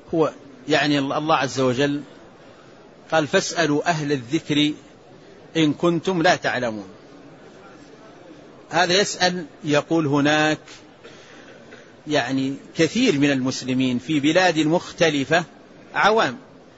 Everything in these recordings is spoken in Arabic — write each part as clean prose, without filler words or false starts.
هو يعني الله عز وجل قال فاسألوا أهل الذكر إن كنتم لا تعلمون. هذا يسأل يقول هناك يعني كثير من المسلمين في بلاد مختلفة عوام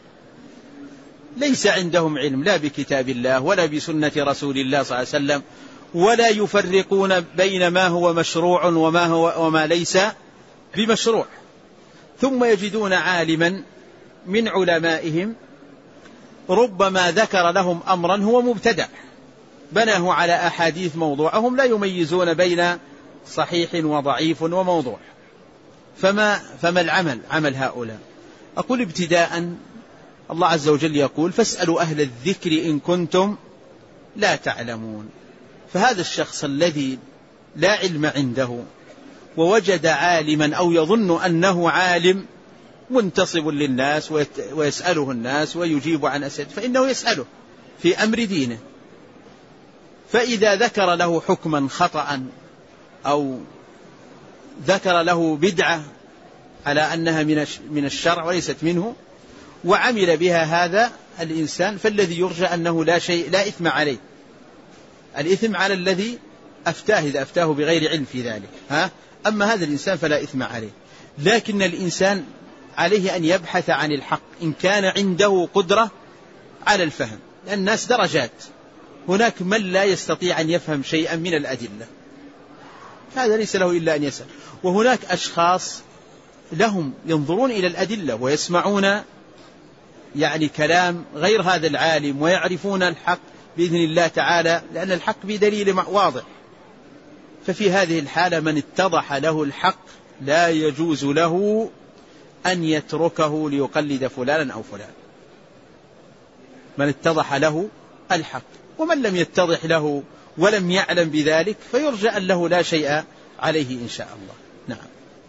ليس عندهم علم لا بكتاب الله ولا بسنة رسول الله صلى الله عليه وسلم، ولا يفرقون بين ما هو مشروع وما ليس بمشروع، ثم يجدون عالما من علمائهم ربما ذكر لهم أمرا هو مبتدع بناه على أحاديث موضوعة، هم لا يميزون بين صحيح وضعيف وموضوع. فما العمل عمل هؤلاء؟ أقول ابتداء الله عز وجل يقول فاسألوا أهل الذكر إن كنتم لا تعلمون. فهذا الشخص الذي لا علم عنده ووجد عالما أو يظن أنه عالم منتصب للناس ويسأله الناس ويجيب عن أسئلة، فإنه يسأله في أمر دينه، فإذا ذكر له حكما خطأ أو ذكر له بدعة على أنها من الشرع وليست منه وعمل بها هذا الإنسان، فالذي يرجى أنه لا إثم عليه، الإثم على الذي أفتاه إذا أفتاه بغير علم في ذلك، أما هذا الإنسان فلا إثم عليه. لكن الإنسان عليه أن يبحث عن الحق إن كان عنده قدرة على الفهم، لأن الناس درجات، هناك من لا يستطيع أن يفهم شيئا من الأدلة، هذا ليس له إلا أن يسأل، وهناك أشخاص لهم ينظرون إلى الأدلة ويسمعون يعني كلام غير هذا العالم ويعرفون الحق بإذن الله تعالى، لأن الحق بدليل واضح. ففي هذه الحالة من اتضح له الحق لا يجوز له أن يتركه ليقلد فلانا أو فلان، من اتضح له الحق. ومن لم يتضح له ولم يعلم بذلك فيرجى أن له لا شيء عليه إن شاء الله. نعم.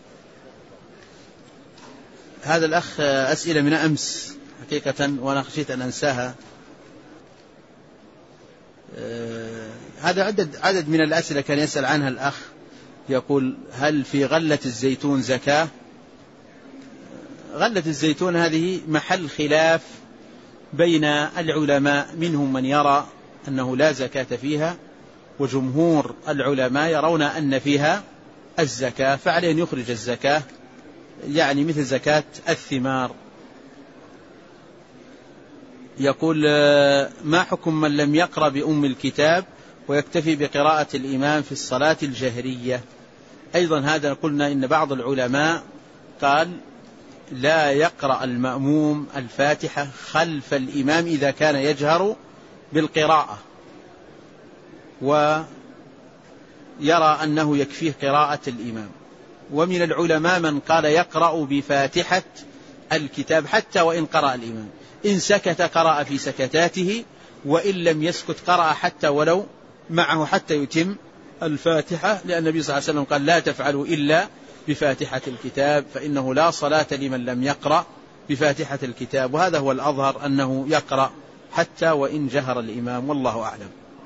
هذا الأخ أسئلة من أمس حقيقة وأنا خشيت أن أنساها. هذا عدد من الأسئلة كان يسأل عنها الأخ، يقول هل في غلة الزيتون زكاة؟ غلة الزيتون هذه محل خلاف بين العلماء، منهم من يرى أنه لا زكاة فيها، وجمهور العلماء يرون أن فيها الزكاة، فعليه أن يخرج الزكاة يعني مثل زكاة الثمار. يقول ما حكم من لم يقرأ بأم الكتاب ويكتفي بقراءة الإمام في الصلاة الجهرية؟ أيضا هذا قلنا إن بعض العلماء قال لا يقرأ المأموم الفاتحة خلف الإمام إذا كان يجهر بالقراءة، ويرى أنه يكفيه قراءة الإمام. ومن العلماء من قال يقرأ بفاتحة الكتاب حتى وإن قرأ الإمام، إن سكت قرأ في سكتاته، وإن لم يسكت قرأ حتى ولو معه حتى يتم الفاتحة، لأن النبي صلى الله عليه وسلم قال لا تفعلوا إلا بفاتحة الكتاب فإنه لا صلاة لمن لم يقرأ بفاتحة الكتاب. وهذا هو الأظهر أنه يقرأ حتى وإن جهر الإمام، والله أعلم.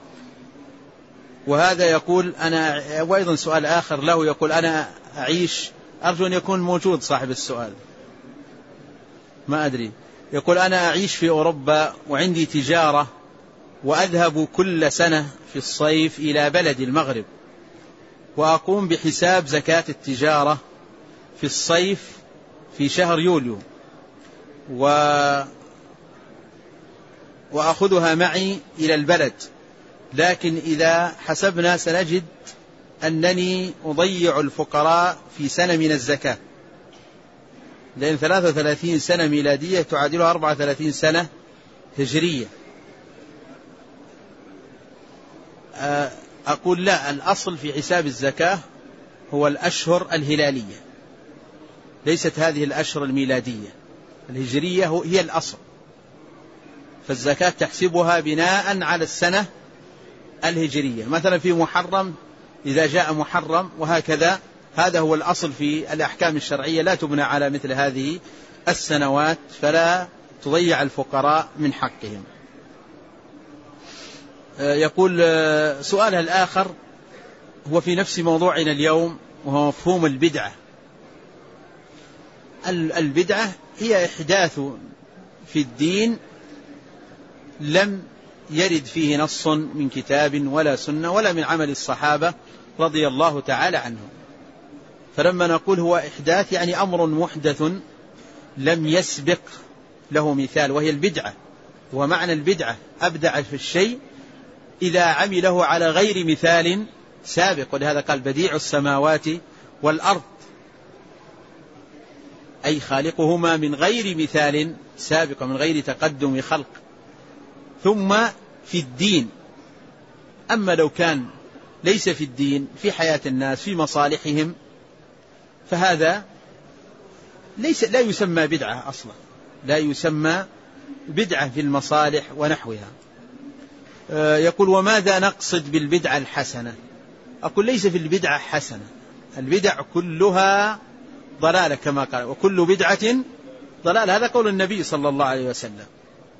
وهذا يقول أنا، وأيضا سؤال آخر له يقول أنا أعيش، أرجو أن يكون موجود صاحب السؤال ما أدري، يقول أنا أعيش في أوروبا وعندي تجارة وأذهب كل سنة في الصيف إلى بلد المغرب، وأقوم بحساب زكاة التجارة في الصيف في شهر يوليو وأخذها معي إلى البلد، لكن إذا حسبنا سنجد أنني أضيع الفقراء في سنة من الزكاة، لأن 33 سنة ميلادية تعادلها 34 سنة هجرية. أقول لا، الأصل في حساب الزكاة هو الأشهر الهلالية، ليست هذه الأشهر الميلادية، الهجرية هي الأصل، فالزكاة تحسبها بناء على السنة الهجرية، مثلا في محرم إذا جاء محرم وهكذا، هذا هو الأصل في الأحكام الشرعية، لا تبنى على مثل هذه السنوات، فلا تضيع الفقراء من حقهم. يقول سؤالها الآخر هو في نفس موضوعنا اليوم، وهو مفهوم البدعة. البدعة هي إحداث في الدين لم يرد فيه نص من كتاب ولا سنة ولا من عمل الصحابة رضي الله تعالى عنهم. فلما نقول هو إحداث يعني أمر محدث لم يسبق له مثال، وهي البدعة. ومعنى البدعة أبدع في الشيء إذا عمله على غير مثال سابق، ولهذا قال بديع السماوات والأرض، أي خالقهما من غير مثال سابق ومن غير تقدم خلق. ثم في الدين، أما لو كان ليس في الدين، في حياة الناس، في مصالحهم، فهذا لا يسمى بدعة أصلا، لا يسمى بدعة في المصالح ونحوها. يقول وماذا نقصد بالبدعة الحسنة؟ أقول ليس في البدعة حسنة، البدع كلها ضلالة كما قال وكل بدعة ضلالة، هذا قول النبي صلى الله عليه وسلم.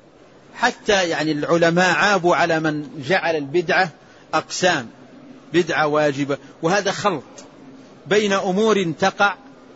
حتى يعني العلماء عابوا على من جعل البدعة أقسام، بدعة واجبة، وهذا خلط بين أمور تقع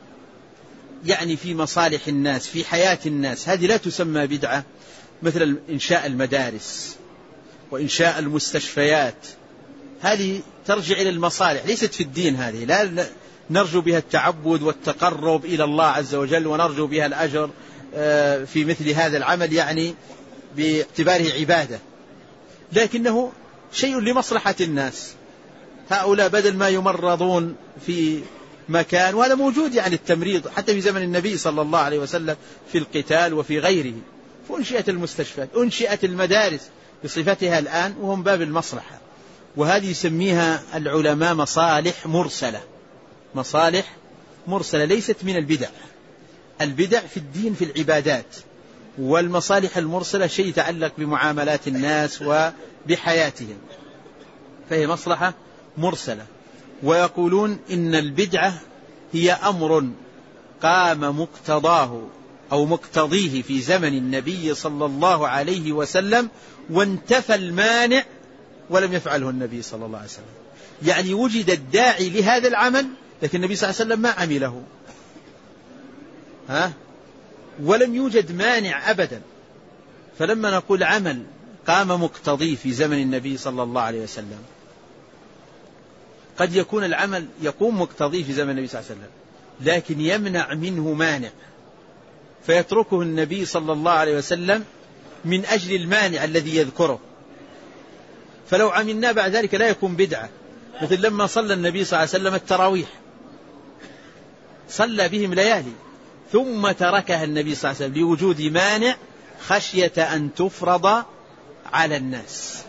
يعني في مصالح الناس في حياة الناس، هذه لا تسمى بدعة، مثل إنشاء المدارس وإنشاء المستشفيات، هذه ترجع إلى المصالح ليست في الدين، هذه لا نرجو بها التعبد والتقرب إلى الله عز وجل ونرجو بها الأجر في مثل هذا العمل يعني باعتباره عبادة، لكنه شيء لمصلحة الناس. هؤلاء بدل ما يمرضون في مكان، وهذا موجود يعني التمريض حتى في زمن النبي صلى الله عليه وسلم في القتال وفي غيره، فأنشئت المستشفيات، أنشئت المدارس بصفتها الآن وهم باب المصلحة، وهذه يسميها العلماء مصالح مرسلة، مصالح مرسلة ليست من البدع. البدع في الدين في العبادات، والمصالح المرسلة شيء يتعلق بمعاملات الناس وبحياتهم، فهي مصلحة مرسلة. ويقولون إن البدعة هي أمر قام مقتضاه أو مقتضيه في زمن النبي صلى الله عليه وسلم وانتفى المانع ولم يفعله النبي صلى الله عليه وسلم، يعني وجد الداعي لهذا العمل لكن النبي صلى الله عليه وسلم ما عمله، ولم يوجد مانع أبدا. فلما نقول عمل قام مقتضيه في زمن النبي صلى الله عليه وسلم، قد يكون العمل يقوم مقتضيه في زمن النبي صلى الله عليه وسلم لكن يمنع منه مانع فيتركه النبي صلى الله عليه وسلم من أجل المانع الذي يذكره، فلو عملنا بعد ذلك لا يكون بدعة. مثل لما صلى النبي صلى الله عليه وسلم التراويح، صلى بهم ليالي ثم تركها النبي صلى الله عليه وسلم لوجود مانع خشية أن تفرض على الناس.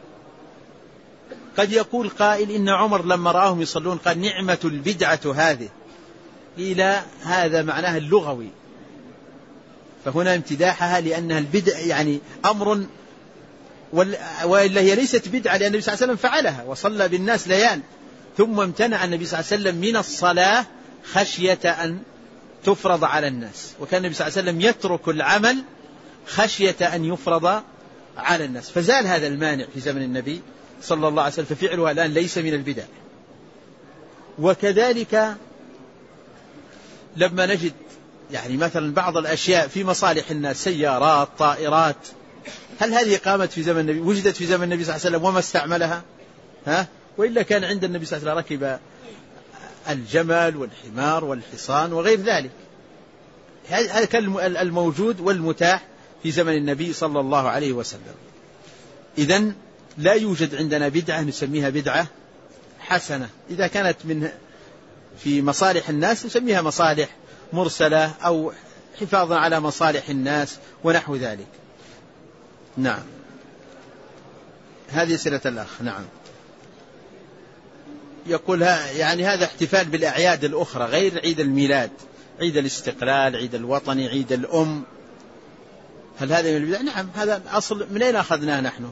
قد يقول قائل إن عمر لما رآهم يصلون قال نعمة البدعة هذه، إلى هذا معناها اللغوي، فهنا امتداحها لأنها البدع يعني أمر، وإلا هي ليست بدعة لأن النبي صلى الله عليه وسلم فعلها وصلى بالناس ليال، ثم امتنع النبي صلى الله عليه وسلم من الصلاة خشية أن تفرض على الناس، وكان النبي صلى الله عليه وسلم يترك العمل خشية أن يفرض على الناس، فزال هذا المانع في زمن النبي صلى الله عليه وسلم، ففعلها الآن ليس من البدع. وكذلك لما نجد يعني مثلا بعض الأشياء في مصالح الناس، سيارات، طائرات، هل هذه قامت في زمن النبي، وجدت في زمن النبي صلى الله عليه وسلم وما استعملها؟ وإلا كان عند النبي صلى الله عليه وسلم ركب الجمل والحمار والحصان وغير ذلك، هذا كان الموجود والمتاح في زمن النبي صلى الله عليه وسلم. إذن لا يوجد عندنا بدعة نسميها بدعة حسنة، إذا كانت من في مصالح الناس نسميها مصالح مرسلة أو حفاظا على مصالح الناس ونحو ذلك. نعم، هذه سيرة الأخ. نعم، يقول يعني هذا احتفال بالأعياد الأخرى غير عيد الميلاد، عيد الاستقلال، عيد الوطني، عيد الأم، هل هذا من البدع؟ نعم، هذا أصل من أين أخذناه نحن؟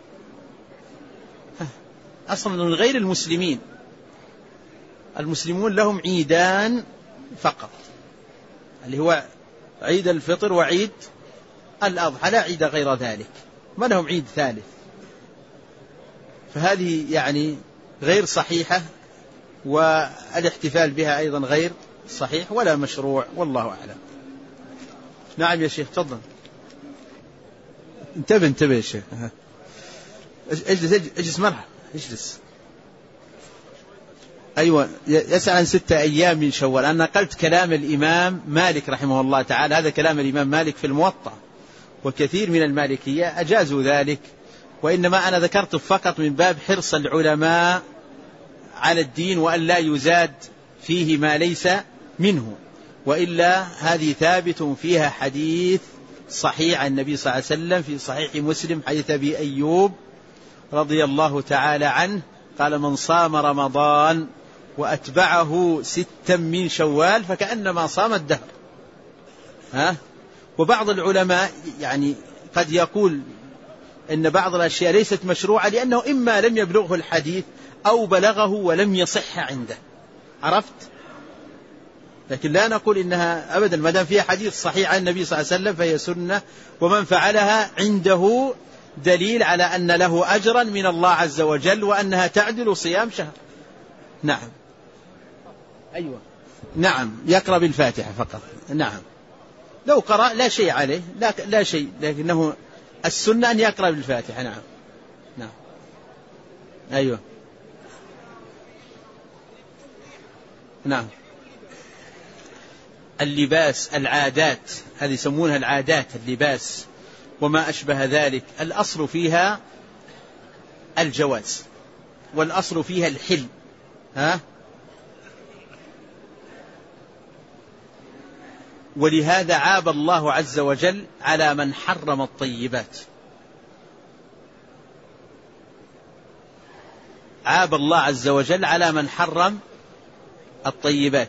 أصلا من غير المسلمين، المسلمون لهم عيدان فقط، اللي هو عيد الفطر وعيد الأضحى، لا عيد غير ذلك، ما لهم عيد ثالث، فهذه يعني غير صحيحة، والاحتفال بها أيضا غير صحيح ولا مشروع، والله أعلم. نعم يا شيخ تفضل. انتبه يا شيخ. اجلس مرحبا اجلس. أيوة يسأل عن 6 أيام من شوال. أنا نقلت كلام الإمام مالك رحمه الله تعالى، هذا كلام الإمام مالك في الموطأ، وكثير من المالكية أجازوا ذلك، وإنما أنا ذكرت فقط من باب حرص العلماء على الدين وأن لا يزاد فيه ما ليس منه، وإلا هذه ثابت فيها حديث صحيح عن النبي صلى الله عليه وسلم في صحيح مسلم حديث أبي أيوب رضي الله تعالى عنه قال: من صام رمضان وأتبعه 6 من شوال فكأنما صام الدهر. وبعض العلماء يعني قد يقول إن بعض الأشياء ليست مشروعة لأنه إما لم يبلغه الحديث أو بلغه ولم يصح عنده، عرفت؟ لكن لا نقول إنها أبدا ما دام فيها حديث صحيح عن النبي صلى الله عليه وسلم فهي سنة، ومن فعلها عنده دليل على أن له أجرا من الله عز وجل وأنها تعدل صيام شهر. نعم. أيوة نعم، يقرأ بالفاتحة فقط. نعم، لو قرأ لا شيء عليه، لا شيء، لكنه السنة أن يقرأ بالفاتحة. نعم. نعم. أيوة. نعم. اللباس، العادات، هذه يسمونها العادات، اللباس وما أشبه ذلك، الأصل فيها الجواز والأصل فيها الحل. ولهذا عاب الله عز وجل على من حرم الطيبات. عاب الله عز وجل على من حرم الطيبات،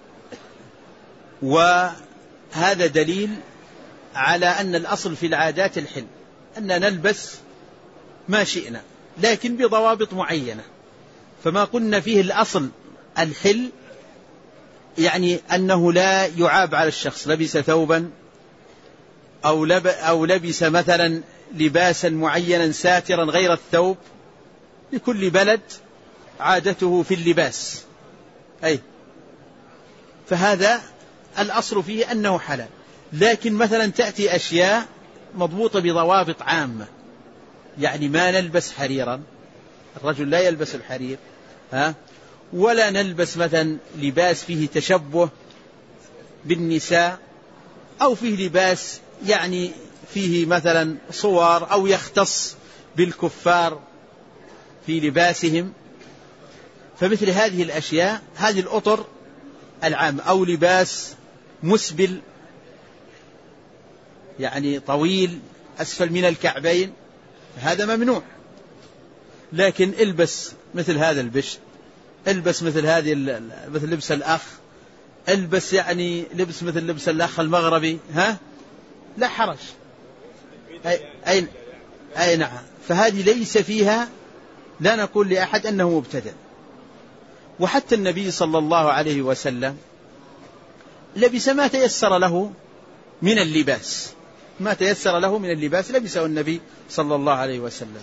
وهذا دليل على أن الأصل في العادات الحل، أن نلبس ما شئنا لكن بضوابط معينة. فما قلنا فيه الأصل الحل يعني أنه لا يعاب على الشخص لبس ثوبا أو لبس مثلا لباسا معينا ساترا غير الثوب، لكل بلد عادته في اللباس، فهذا الأصل فيه أنه حلال. لكن مثلا تأتي أشياء مضبوطة بضوابط عامة، يعني ما نلبس حريرا، الرجل لا يلبس الحرير، ولا نلبس مثلا لباس فيه تشبه بالنساء، أو فيه لباس يعني فيه مثلا صور أو يختص بالكفار في لباسهم. فمثل هذه الأشياء، هذه الأطر العام، أو لباس مسبل يعني طويل أسفل من الكعبين، هذا ممنوع. لكن البس مثل هذا البشت، البس مثل هذه مثل لبس الأخ، البس يعني لبس مثل لبس الأخ المغربي، لا حرج. أي نعم. فهذه ليس فيها، لا نقول لأحد أنه مبتدع. وحتى النبي صلى الله عليه وسلم لبس ما تيسر له من اللباس، ما تيسر له من اللباس لبسه النبي صلى الله عليه وسلم.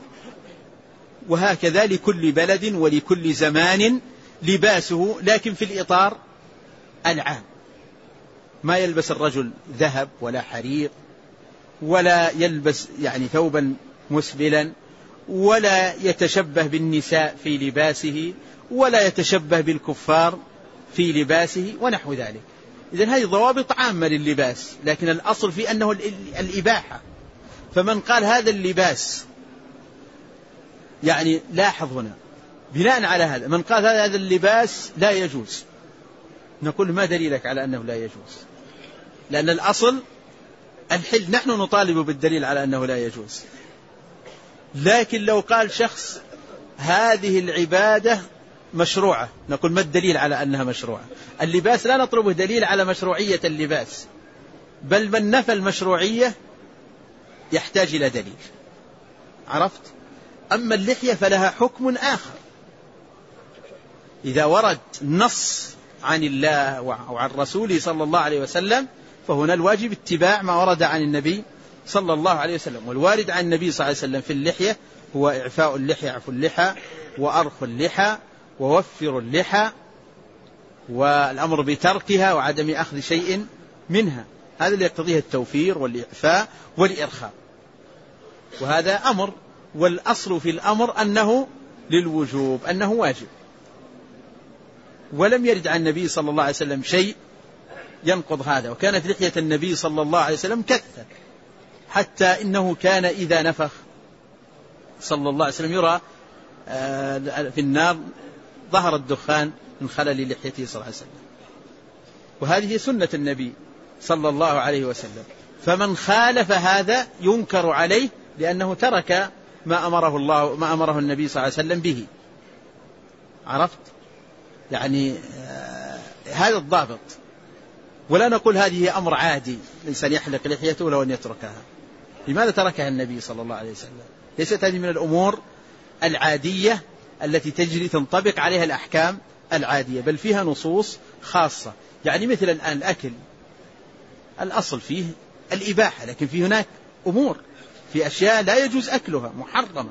وهكذا لكل بلد ولكل زمان لباسه، لكن في الإطار العام. ما يلبس الرجل ذهب ولا حرير، ولا يلبس يعني ثوبا مسبلا، ولا يتشبه بالنساء في لباسه، ولا يتشبه بالكفار في لباسه ونحو ذلك. إذن هذه ضوابط عامة لللباس، لكن الأصل في أنه الإباحة. فمن قال هذا اللباس، يعني لاحظ هنا بناء على هذا، من قال هذا اللباس لا يجوز، نقول ما دليلك على أنه لا يجوز؟ لأن الأصل الحل، نحن نطالب بالدليل على أنه لا يجوز. لكن لو قال شخص هذه العبادة مشروعة، نقول ما الدليل على أنها مشروعة؟ اللباس لا نطلبه دليل على مشروعية اللباس، بل من نفى المشروعية يحتاج إلى دليل، عرفت؟ أما اللحية فلها حكم آخر، إذا ورد نص عن الله وعن رسوله صلى الله عليه وسلم فهنا الواجب اتباع ما ورد عن النبي صلى الله عليه وسلم. والوارد عن النبي صلى الله عليه وسلم في اللحية هو إعفاء اللحية، عفو اللحى، وأرخ اللحى، ووفر اللحى، والأمر بتركها وعدم أخذ شيء منها، هذا اللي يقتضيه التوفير والإعفاء والإرخاء، وهذا أمر، والأصل في الأمر أنه للوجوب، أنه واجب. ولم يرد عن النبي صلى الله عليه وسلم شيء ينقض هذا. وكانت لحية النبي صلى الله عليه وسلم كثة، حتى إنه كان إذا نفخ صلى الله عليه وسلم يرى في النار ظهر الدخان من خلل لحيته صلى الله عليه وسلم. وهذه سنة النبي صلى الله عليه وسلم، فمن خالف هذا ينكر عليه لأنه ترك ما أمره النبي صلى الله عليه وسلم به. عرفت؟ يعني هذا الضابط. ولا نقول هذه أمر عادي، الإنسان يحلق لحيته لو أن يتركها. لماذا تركها النبي صلى الله عليه وسلم؟ ليست هذه من الأمور العادية التي تجري تنطبق عليها الأحكام العادية، بل فيها نصوص خاصة. يعني مثل الآن الأكل، الأصل فيه الإباحة، لكن في هناك أمور، في أشياء لا يجوز أكلها، محرمة.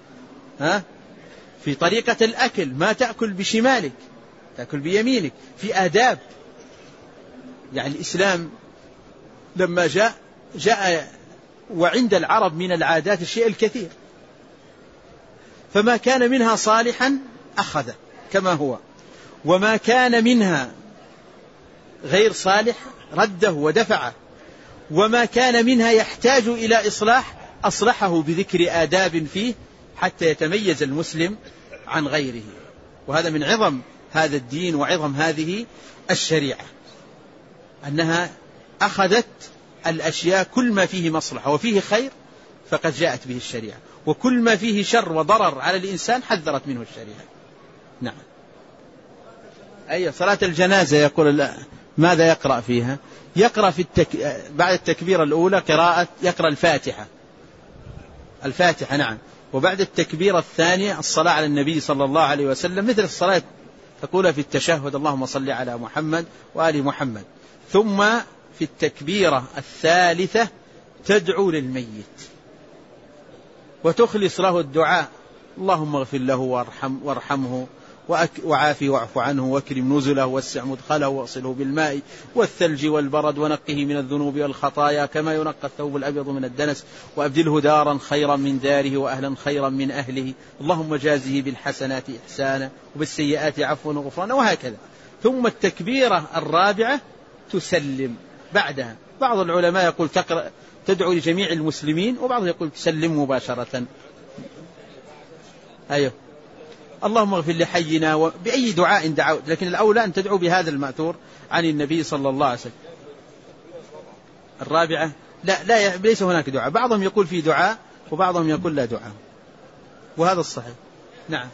في طريقة الأكل، ما تأكل بشمالك، تأكل بيمينك، في آداب. يعني الإسلام لما جاء وعند العرب من العادات الشيء الكثير، فما كان منها صالحا أخذ كما هو، وما كان منها غير صالح رده ودفعه، وما كان منها يحتاج إلى إصلاح أصلحه بذكر آداب فيه حتى يتميز المسلم عن غيره. وهذا من عظم هذا الدين وعظم هذه الشريعة، أنها أخذت الأشياء كل ما فيه مصلحة وفيه خير فقد جاءت به الشريعة، وكل ما فيه شر وضرر على الإنسان حذرت منه الشريعة. نعم. أي صلاة الجنازة يقول ماذا يقرأ فيها؟ يقرأ بعد التكبيرة الأولى يقرأ الفاتحة. نعم. وبعد التكبيرة الثانية الصلاة على النبي صلى الله عليه وسلم، مثل الصلاة تقولها في التشهد: اللهم صل على محمد وآل محمد. ثم في التكبيرة الثالثة تدعو للميت وتخلص له الدعاء: اللهم اغفر له وارحمه وعافه واعف عنه واكرم نزله واسع مدخله واغسله بالماء والثلج والبرد ونقه من الذنوب والخطايا كما ينقى الثوب الأبيض من الدنس وأبدله دارا خيرا من داره وأهلا خيرا من أهله، اللهم جازه بالحسنات إحسانا وبالسيئات عفوا وغفرانا، وهكذا. ثم التكبيرة الرابعة تسلم بعدها. بعض العلماء يقول تدعو لجميع المسلمين، وبعضهم يقول تسلم مباشرة. أيوه، اللهم اغفر لحينا، بأي دعاء دعوت، لكن الأولى أن تدعو بهذا المأثور عن النبي صلى الله عليه وسلم. الرابعة لا ليس هناك دعاء، بعضهم يقول في دعاء وبعضهم يقول لا دعاء، وهذا الصحيح. نعم.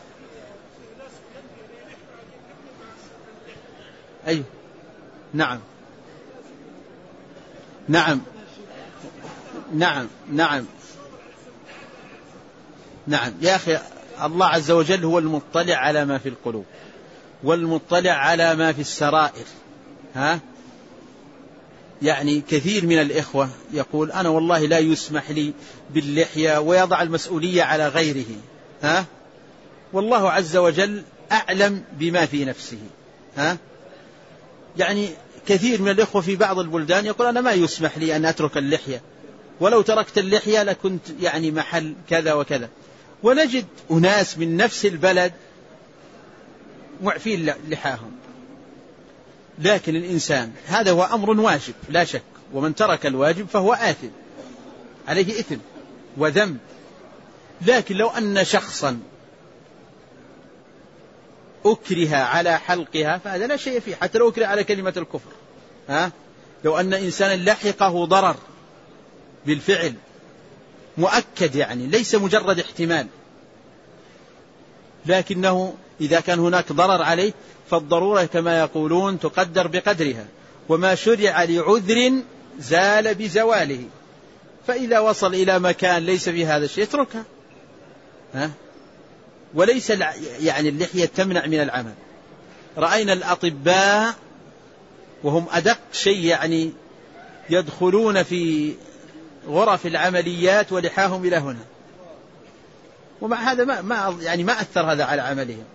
أيوه. نعم. نعم. نعم. نعم. نعم يا أخي، الله عز وجل هو المطلع على ما في القلوب والمطلع على ما في السرائر. يعني كثير من الإخوة يقول: أنا والله لا يسمح لي باللحية، ويضع المسؤولية على غيره. والله عز وجل أعلم بما في نفسه. يعني كثير من الإخوة في بعض البلدان يقول: أنا ما يسمح لي أن أترك اللحية، ولو تركت اللحية لكنت يعني محل كذا وكذا. ونجد أناس من نفس البلد معفين لحاهم. لكن الإنسان هذا هو أمر واجب لا شك، ومن ترك الواجب فهو آثم، عليه إثم وذنب. لكن لو أن شخصا أكره على حلقها فهذا لا شيء فيه، حتى لو أكره على كلمة الكفر. لو أن إنسانا لحقه ضرر بالفعل مؤكد، يعني ليس مجرد احتمال، لكنه إذا كان هناك ضرر عليه فالضرورة كما يقولون تقدر بقدرها، وما شرع لعذر زال بزواله. فإذا وصل إلى مكان ليس فيه هذا الشيء اتركها. وليس يعني اللحية تمنع من العمل. رأينا الأطباء وهم أدق شيء، يعني يدخلون في غرف العمليات ولحاهم إلى هنا، ومع هذا ما أثر هذا على عملهم.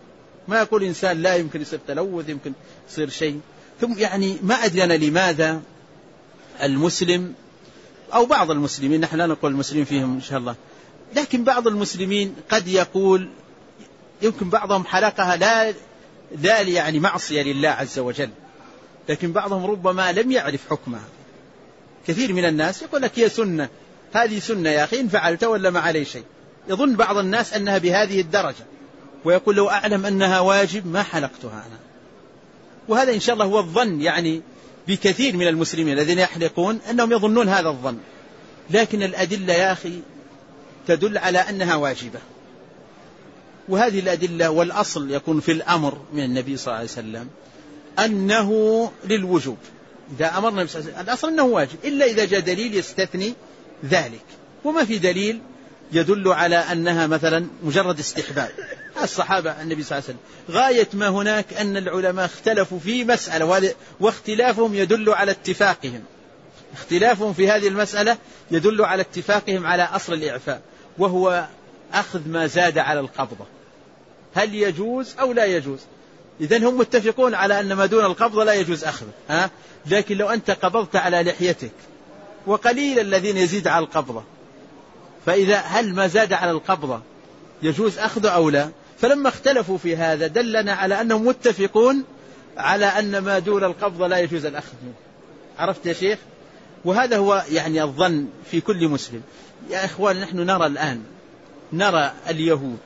ما يقول إنسان لا يمكن يصير تلوث، يمكن يصير شيء. ثم يعني ما أدري أنا لماذا المسلم أو بعض المسلمين، نحن لا نقول المسلمين فيهم إن شاء الله، لكن بعض المسلمين قد يقول يمكن بعضهم حلقها لا يعني معصية لله عز وجل، لكن بعضهم ربما لم يعرف حكمها. كثير من الناس يقول لك هي سنة، هذه سنة يا أخي إن فعلت ولا ما عليه شيء. يظن بعض الناس أنها بهذه الدرجة، ويقول لو أعلم أنها واجب ما حلقتها أنا. وهذا إن شاء الله هو الظن يعني بكثير من المسلمين الذين يحلقون، أنهم يظنون هذا الظن، لكن الأدلة يا أخي تدل على أنها واجبة. وهذه الأدلة والأصل يكون في الأمر من النبي صلى الله عليه وسلم أنه للوجوب. إذا أمرنا النبي صلى الله عليه وسلم الأصل أنه واجب، إلا إذا جاء دليل يستثني ذلك، وما في دليل يدل على أنها مثلا مجرد استحباب. الصحابة النبي صلى الله عليه وسلم غاية ما هناك أن العلماء اختلفوا في مسألة، واختلافهم يدل على اتفاقهم. اختلافهم في هذه المسألة يدل على اتفاقهم على أصل الإعفاء، وهو أخذ ما زاد على القبضة، هل يجوز أو لا يجوز. إذن هم متفقون على أن ما دون القبضة لا يجوز أخذه، لكن لو أنت قبضت على لحيتك وقليل الذين يزيد على القبضة، فإذا هل ما زاد على القبضة يجوز أخذه أو لا؟ فلما اختلفوا في هذا دلنا على أنهم متفقون على أن ما دون القبضة لا يجوز الأخذ منه. عرفت يا شيخ؟ وهذا هو يعني الظن في كل مسلم. يا إخوان نحن نرى الآن، نرى اليهود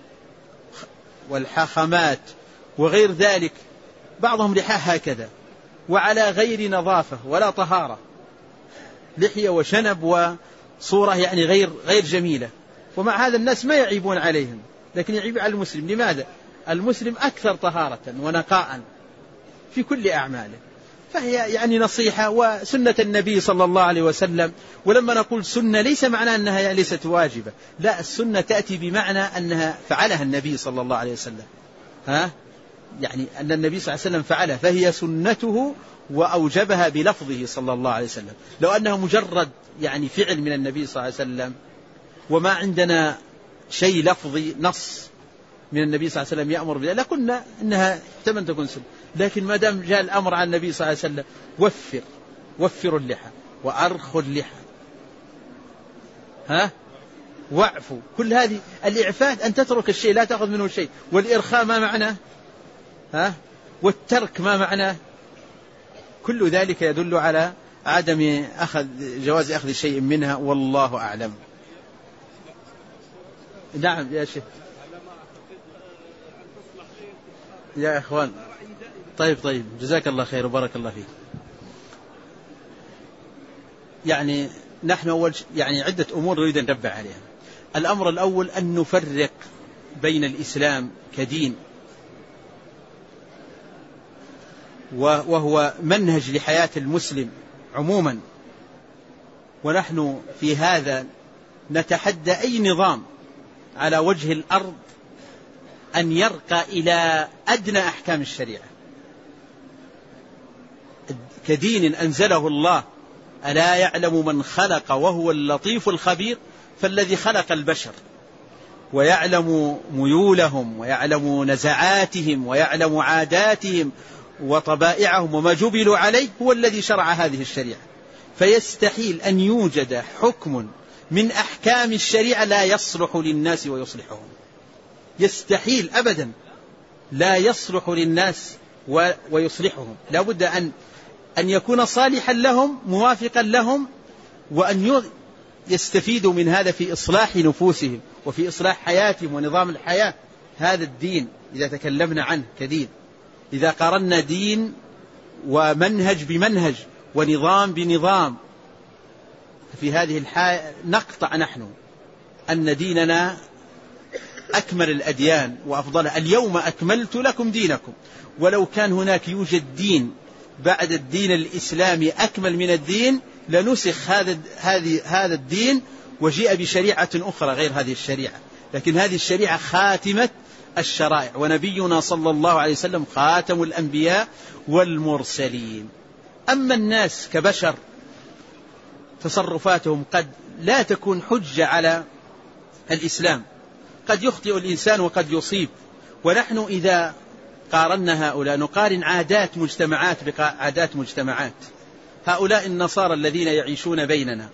والحاخامات وغير ذلك بعضهم لحاها هكذا وعلى غير نظافة ولا طهارة، لحية وشنب وصورة يعني غير جميلة، ومع هذا الناس ما يعيبون عليهم، لكن يعيب على المسلم. لماذا؟ المسلم أكثر طهارة ونقاء في كل أعماله. فهي يعني نصيحة وسنة النبي صلى الله عليه وسلم. ولما نقول سنة ليس معنى أنها ليست واجبة، لا، السنة تأتي بمعنى أنها فعلها النبي صلى الله عليه وسلم، يعني أن النبي صلى الله عليه وسلم فعلها فهي سنته وأوجبها بلفظه صلى الله عليه وسلم. لو أنها مجرد يعني فعل من النبي صلى الله عليه وسلم وما عندنا شيء لفظي نص من النبي صلى الله عليه وسلم يأمر بها لقلنا إنها احتمل تكون سنة. لكن ما دام جاء الأمر عن النبي صلى الله عليه وسلم وفروا اللحى وأرخوا اللحى واعفوا، كل هذه الإعفاء أن تترك الشيء لا تأخذ منه شيء، والإرخاء ما معناه، والترك ما معناه، كل ذلك يدل على عدم جواز أخذ شيء منها، والله أعلم. نعم يا شيخ يا إخوان. طيب جزاك الله خير وبارك الله فيك. يعني نحن أول يعني عدة أمور نريد أن ننبه عليها. الأمر الأول أن نفرق بين الإسلام كدين وهو منهج لحياة المسلم عموما، ونحن في هذا نتحدى أي نظام على وجه الأرض أن يرقى إلى أدنى أحكام الشريعة كدين أنزله الله. ألا يعلم من خلق وهو اللطيف الخبير؟ فالذي خلق البشر ويعلم ميولهم ويعلم نزعاتهم ويعلم عاداتهم وطبائعهم وما جبلوا عليه هو الذي شرع هذه الشريعة. فيستحيل أن يوجد حكم من أحكام الشريعة لا يصلح للناس ويصلحهم، يستحيل أبدا، لا يصلح للناس ويصلحهم. لا بد أن يكون صالحا لهم موافقا لهم، وأن يستفيدوا من هذا في إصلاح نفوسهم وفي إصلاح حياتهم ونظام الحياة. هذا الدين إذا تكلمنا عنه كدين، إذا قارنا دين ومنهج بمنهج ونظام بنظام، في هذه الحالة نقطع نحن أن ديننا أكمل الأديان وأفضلها. اليوم أكملت لكم دينكم. ولو كان هناك يوجد دين بعد الدين الإسلامي أكمل من الدين لنسخ هذا الدين وجيء بشريعة أخرى غير هذه الشريعة. لكن هذه الشريعة خاتمة الشرائع، ونبينا صلى الله عليه وسلم خاتم الأنبياء والمرسلين. أما الناس كبشر تصرفاتهم قد لا تكون حجة على الإسلام، قد يخطئ الإنسان وقد يصيب، ونحن إذا قارنا هؤلاء نقارن عادات مجتمعات بعادات مجتمعات. هؤلاء النصارى الذين يعيشون بيننا،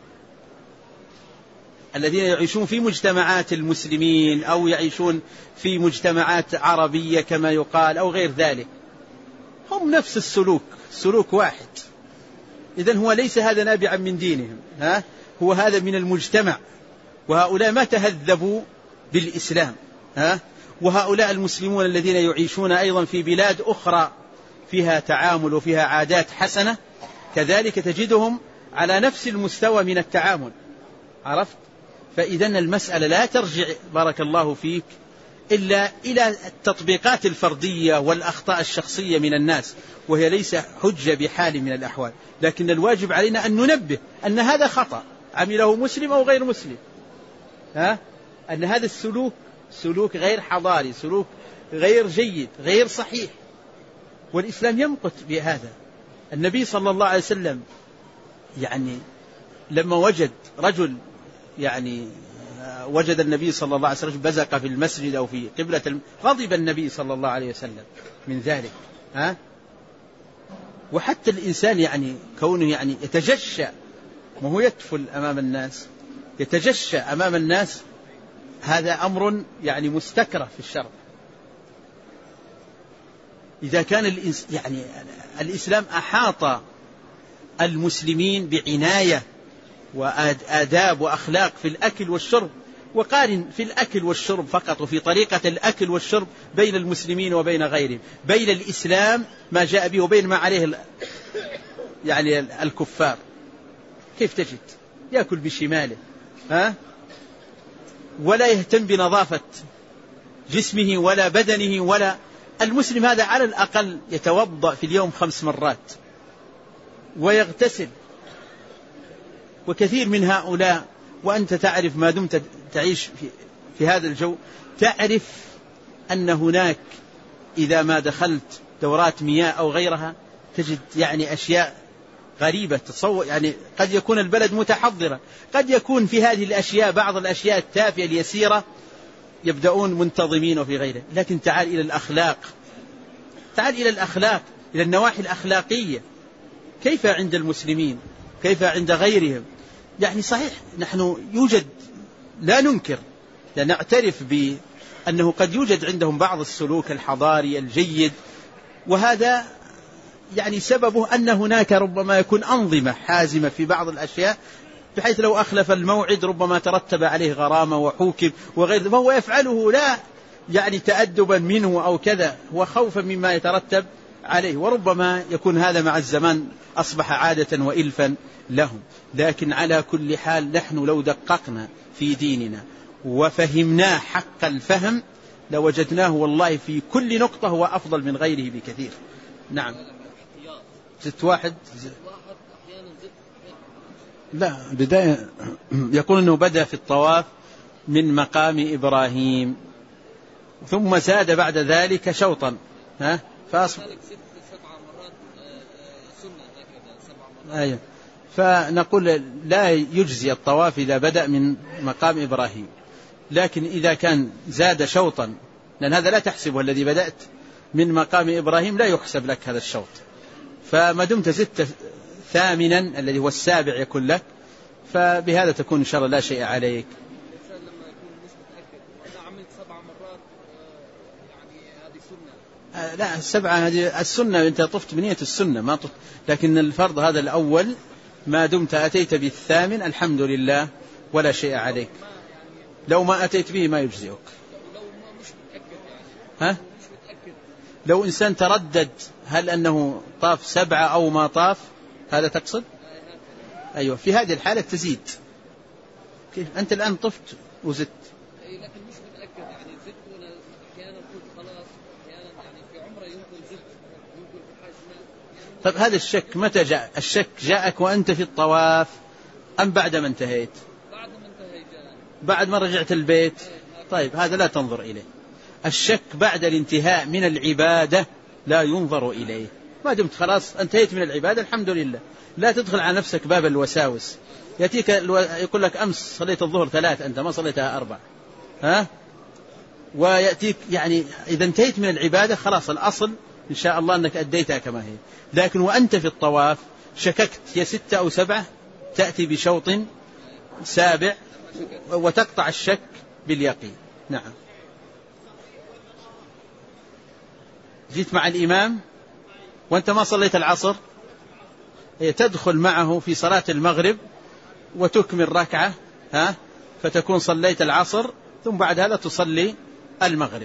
الذين يعيشون في مجتمعات المسلمين أو يعيشون في مجتمعات عربية كما يقال أو غير ذلك، هم نفس السلوك، سلوك واحد. إذن هو ليس هذا نابعا من دينهم، هو هذا من المجتمع، وهؤلاء ما تهذبوا بالإسلام. وهؤلاء المسلمون الذين يعيشون أيضا في بلاد أخرى فيها تعامل وفيها عادات حسنة كذلك تجدهم على نفس المستوى من التعامل. عرفت؟ فإذن المسألة لا ترجع بارك الله فيك إلا إلى التطبيقات الفردية والأخطاء الشخصية من الناس، وهي ليس حجة بحال من الأحوال. لكن الواجب علينا أن ننبه أن هذا خطأ عمله مسلم أو غير مسلم، أن هذا السلوك سلوك غير حضاري، سلوك غير جيد، غير صحيح، والإسلام يمقت بهذا. النبي صلى الله عليه وسلم يعني لما وجد رجل وجد النبي صلى الله عليه وسلم بزق في المسجد أو في قبلة غضب النبي صلى الله عليه وسلم من ذلك. وحتى الإنسان كونه يتجشى، ما هو يتفل أمام الناس، يتجشى أمام الناس، هذا أمر مستكره في الشرع. إذا كان الإسلام أحاط المسلمين بعناية وآداب وأخلاق في الأكل والشرب، وقارن في الأكل والشرب فقط وفي طريقة الأكل والشرب بين المسلمين وبين غيرهم، بين الإسلام ما جاء به وبين ما عليه الكفار، كيف تجد يأكل بشماله ولا يهتم بنظافة جسمه ولا بدنه ولا. المسلم هذا على الأقل يتوضأ في اليوم 5 مرات ويغتسل. وكثير من هؤلاء، وأنت تعرف ما دمت تعيش في هذا الجو، تعرف أن هناك إذا ما دخلت دورات مياه أو غيرها تجد أشياء غريبة تتصور. قد يكون البلد متحضرة، قد يكون في هذه الأشياء بعض الأشياء التافهة اليسيرة يبدأون منتظمين وفي غيره. لكن تعال إلى الأخلاق، تعال إلى الأخلاق، إلى النواحي الأخلاقية، كيف عند المسلمين كيف عند غيرهم. صحيح نحن يوجد، لا ننكر، لا نعترف بأنه قد يوجد عندهم بعض السلوك الحضاري الجيد، وهذا سببه أن هناك ربما يكون أنظمة حازمة في بعض الأشياء، بحيث لو أخلف الموعد ربما ترتب عليه غرامة وحوكم وغير، فهو يفعله لا تأدبا منه أو كذا، وخوفا مما يترتب عليه، وربما يكون هذا مع الزمان أصبح عادة وإلفا لهم. لكن على كل حال نحن لو دققنا في ديننا وفهمناه حق الفهم لوجدناه والله في كل نقطة هو أفضل من غيره بكثير. نعم. زدت واحد لا، بداية يقول أنه بدأ في الطواف من مقام إبراهيم ثم زاد بعد ذلك شوطا فأصبح 7 مرات سنة هكذا 7 مرات. فنقول لا يجزي الطواف إذا بدأ من مقام إبراهيم، لكن إذا كان زاد شوطا، لأن هذا لا تحسبه الذي بدأت من مقام إبراهيم لا يحسب لك هذا الشوط، فما دمت زدت ثامنا الذي هو السابع يكون لك، فبهذا تكون إن شاء الله لا شيء عليك. لما يكون مش متأكد أنا عملت 7 مرات هذه سنة. لا، 7 هذه السنة، أنت طفت بنية السنة ما طفت، لكن الفرض هذا الأول ما دمت أتيت بالثامن الحمد لله ولا شيء عليك. لو ما أتيت به ما يجزئك. لو ما مش متأكد مش متأكد. لو إنسان تردد هل أنه طاف 7 أو ما طاف، هذا تقصد؟ أيوة، في هذه الحالة تزيد. كيف أنت الآن طفت وزدت؟ لكن مش متأكد زدت ولا أحيانا قلت خلاص، أحيانا في عمره يمكن زدت يمكن في حاجة. طيب هذا الشك متى جاء؟ الشك جاءك وأنت في الطواف أم بعد ما انتهيت؟ بعد ما انتهيت، بعد ما رجعت البيت. طيب هذا لا تنظر إليه. الشك بعد الانتهاء من العبادة لا ينظر إليه، ما دمت خلاص انتهيت من العبادة الحمد لله. لا تدخل على نفسك باب الوساوس، يأتيك يقول لك أمس صليت الظهر 3 أنت ما صليتها 4، ويأتيك يعني إذا انتهيت من العبادة خلاص الأصل إن شاء الله أنك أديتها كما هي. لكن وأنت في الطواف شككت هي 6 أو 7، تأتي بشوط 7 وتقطع الشك باليقين. نعم. جيت مع الإمام وأنت ما صليت العصر، تدخل معه في صلاة المغرب وتكمل ركعة فتكون صليت العصر، ثم بعد هذا تصلي المغرب.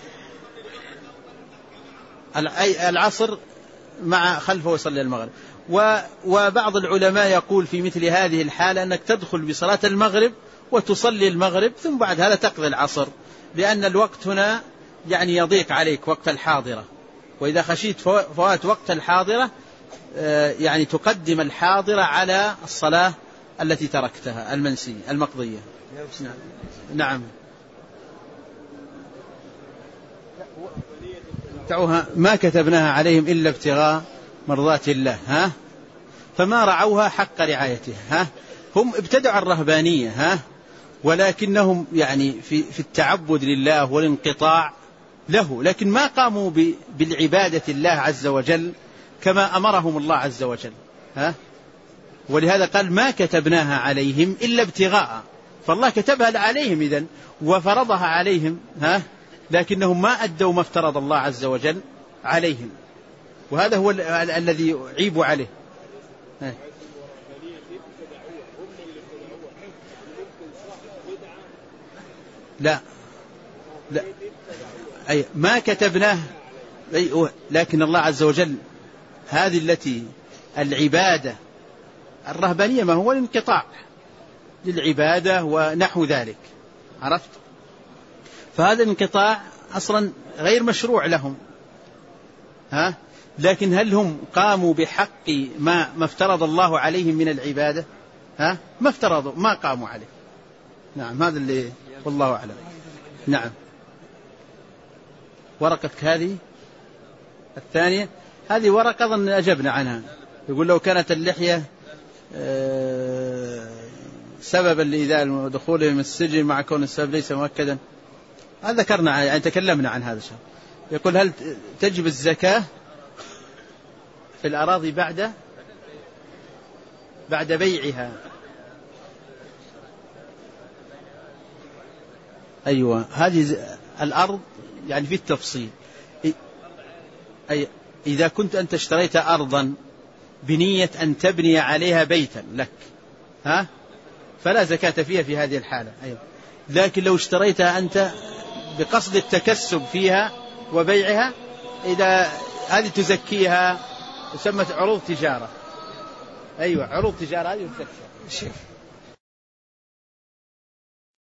العصر مع خلفه وصلي المغرب. وبعض العلماء يقول في مثل هذه الحالة أنك تدخل بصلاة المغرب وتصلي المغرب ثم بعد هذا تقضي العصر، لأن الوقت هنا يعني يضيق عليك وقت الحاضرة، وإذا خشيت فوات وقت الحاضرة يعني تقدم الحاضرة على الصلاة التي تركتها المنسية المقضية. نعم. ما كتبناها عليهم إلا ابتغاء مرضات الله فما رعوها حق رعايتها هم ابتدعوا الرهبانية ولكنهم يعني في التعبد لله والانقطاع له، لكن ما قاموا بالعبادة الله عز وجل كما أمرهم الله عز وجل ولهذا قال ما كتبناها عليهم إلا ابتغاء، فالله كتبها عليهم إذن وفرضها عليهم لكنهم ما أدوا ما افترض الله عز وجل عليهم، وهذا هو الذي عيبوا عليه. لا أي ما كتبناه، لكن الله عز وجل هذه التي العبادة الرهبانية ما هو الانقطاع للعبادة ونحو ذلك، عرفت؟ فهذا الانقطاع أصلا غير مشروع لهم لكن هل هم قاموا بحق ما افترض الله عليهم من العبادة؟ ما افترضوا، ما قاموا عليه. نعم، هذا اللي والله أعلم. نعم. ورقتك هذه الثانية، هذه ورقة أظن أجبنا عنها. يقول لو كانت اللحية سببا لإذاء دخولهم السجن مع كون السبب ليس مؤكدا، هذا ذكرنا يعني تكلمنا عن هذا الشيء. يقول هل تجب الزكاة في الأراضي بعد بيعها؟ أيوة، هذه الأرض يعني في التفصيل. إذا كنت أنت اشتريت أرضا بنية أن تبني عليها بيتا لك فلا زكاة فيها في هذه الحالة. أيوة. لكن لو اشتريتها أنت بقصد التكسب فيها وبيعها، إذا هذه تزكيها، تسمى عروض تجارة. أيوة، عروض تجارة هذه تزكيها.